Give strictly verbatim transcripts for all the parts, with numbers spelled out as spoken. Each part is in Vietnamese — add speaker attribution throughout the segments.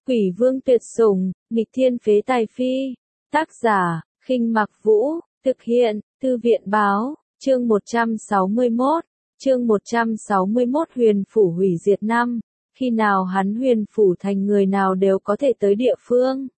Speaker 1: Quỷ vương tuyệt sủng, nghịch thiên phế tài phi. Tác giả, Khinh Mặc Vũ, thực hiện, Thư viện báo, chương một trăm sáu mươi mốt, chương một trăm sáu mươi mốt Huyền Phủ hủy diệt năm, khi nào hắn Huyền Phủ thành người nào đều có thể tới địa phương.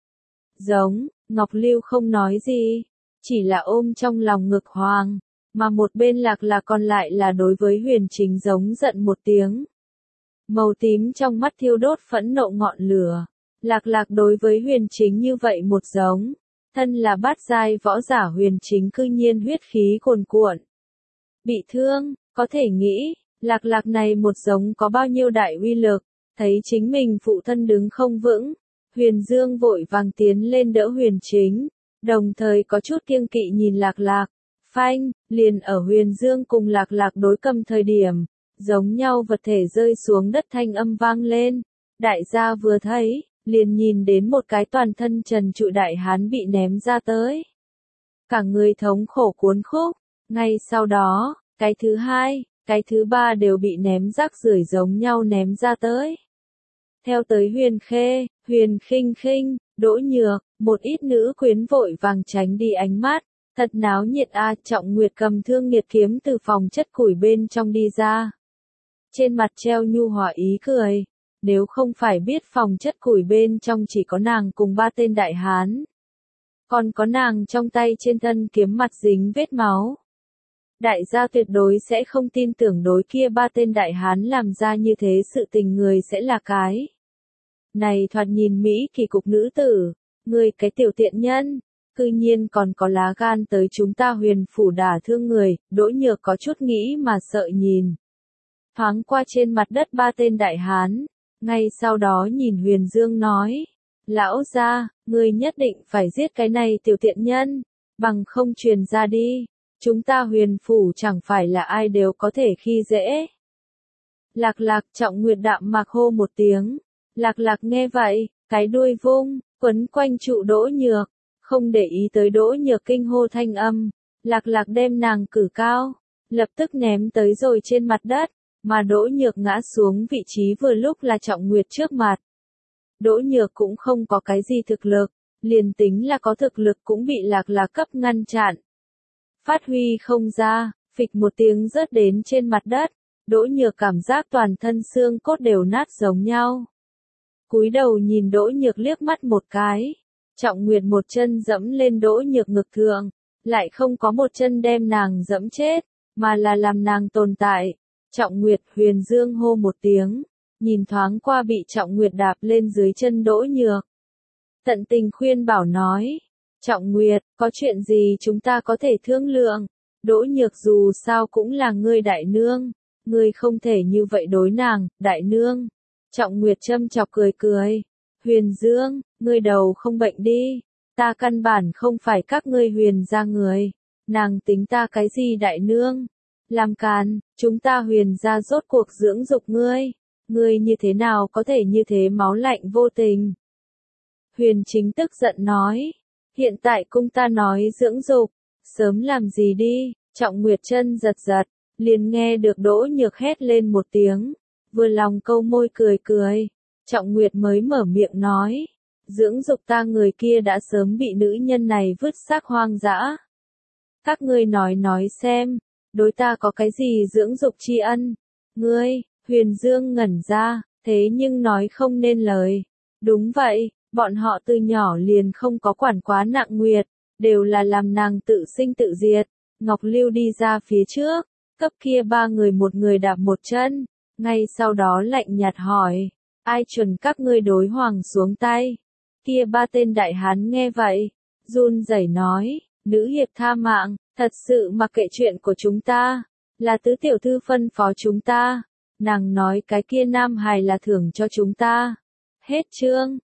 Speaker 1: Giống, Ngọc Lưu không nói gì, chỉ là ôm trong lòng ngực Hoàng, mà một bên Lạc Lạc còn lại là đối với Huyền Chính giống giận một tiếng. Màu tím trong mắt thiêu đốt phẫn nộ ngọn lửa. Lạc Lạc đối với Huyền Chính như vậy một giống, thân là bát giai võ giả Huyền Chính cư nhiên huyết khí cuồn cuộn. Bị thương, có thể nghĩ, Lạc Lạc này một giống có bao nhiêu đại uy lực, thấy chính mình phụ thân đứng không vững, Huyền Dương vội vàng tiến lên đỡ Huyền Chính, đồng thời có chút kiêng kỵ nhìn Lạc Lạc. Phanh, liền ở Huyền Dương cùng Lạc Lạc đối cầm thời điểm, giống nhau vật thể rơi xuống đất thanh âm vang lên. Đại gia vừa thấy, liền nhìn đến một cái toàn thân trần trụi đại hán bị ném ra tới. Cả người thống khổ cuốn khúc, ngay sau đó, cái thứ hai, cái thứ ba đều bị ném rác rưởi giống nhau ném ra tới. Theo tới Huyền Khê, Huyền Khinh Khinh, Đỗ Nhược, một ít nữ quyến vội vàng tránh đi ánh mắt. Thật náo nhiệt a, Trọng Nguyệt cầm thương nghiệt kiếm từ phòng chất củi bên trong đi ra. Trên mặt treo nhu hòa ý cười, nếu không phải biết phòng chất củi bên trong chỉ có nàng cùng ba tên đại hán. Còn có nàng trong tay trên thân kiếm mặt dính vết máu. Đại gia tuyệt đối sẽ không tin tưởng đối kia ba tên đại hán làm ra như thế sự tình người sẽ là cái. Này thoạt nhìn Mỹ kỳ cục nữ tử, người cái tiểu tiện nhân. Cư nhiên còn có lá gan tới chúng ta Huyền Phủ đả thương người, Đỗ Nhược có chút nghĩ mà sợ nhìn. Thoáng qua trên mặt đất ba tên đại hán, ngay sau đó nhìn Huyền Dương nói, lão gia, ngươi nhất định phải giết cái này tiểu tiện nhân, bằng không truyền ra đi, chúng ta Huyền Phủ chẳng phải là ai đều có thể khi dễ. Lạc Lạc Trọng Nguyệt đạm mạc hô một tiếng, Lạc Lạc nghe vậy, cái đuôi vung, quấn quanh trụ Đỗ Nhược. Không để ý tới Đỗ Nhược kinh hô thanh âm, Lạc Lạc đem nàng cử cao, lập tức ném tới rồi trên mặt đất, mà Đỗ Nhược ngã xuống vị trí vừa lúc là Trọng Nguyệt trước mặt. Đỗ Nhược cũng không có cái gì thực lực, liền tính là có thực lực cũng bị Lạc Lạc cấp ngăn chặn. Phát huy không ra, phịch một tiếng rớt đến trên mặt đất, Đỗ Nhược cảm giác toàn thân xương cốt đều nát giống nhau. Cúi đầu nhìn Đỗ Nhược liếc mắt một cái. Trọng Nguyệt một chân dẫm lên Đỗ Nhược ngực thượng, lại không có một chân đem nàng dẫm chết, mà là làm nàng tồn tại. Trọng Nguyệt, Huyền Dương hô một tiếng, nhìn thoáng qua bị Trọng Nguyệt đạp lên dưới chân Đỗ Nhược. Tận tình khuyên bảo nói, Trọng Nguyệt, có chuyện gì chúng ta có thể thương lượng, Đỗ Nhược dù sao cũng là ngươi đại nương, ngươi không thể như vậy đối nàng, đại nương. Trọng Nguyệt châm chọc cười cười. Huyền Dương, ngươi đầu không bệnh đi, ta căn bản không phải các ngươi Huyền gia người, nàng tính ta cái gì đại nương, làm càn, chúng ta Huyền gia rốt cuộc dưỡng dục ngươi, ngươi như thế nào có thể như thế máu lạnh vô tình. Huyền Chính tức giận nói, hiện tại cung ta nói dưỡng dục, sớm làm gì đi, Trọng Nguyệt chân giật giật, liền nghe được Đỗ Nhược hét lên một tiếng, vừa lòng câu môi cười cười. Trọng Nguyệt mới mở miệng nói, dưỡng dục ta người kia đã sớm bị nữ nhân này vứt xác hoang dã. Các ngươi nói nói xem, đối ta có cái gì dưỡng dục tri ân? Ngươi, Huyền Dương ngẩn ra, thế nhưng nói không nên lời. Đúng vậy, bọn họ từ nhỏ liền không có quản quá nặng Nguyệt, đều là làm nàng tự sinh tự diệt. Ngọc Lưu đi ra phía trước, cấp kia ba người một người đạp một chân, ngay sau đó lạnh nhạt hỏi. Ai chuẩn các ngươi đối Hoàng xuống tay? Kia ba tên đại hán nghe vậy, run rẩy nói, nữ hiệp tha mạng, thật sự mặc kệ chuyện của chúng ta, là tứ tiểu thư phân phó chúng ta, nàng nói cái kia nam hài là thưởng cho chúng ta. Hết chương.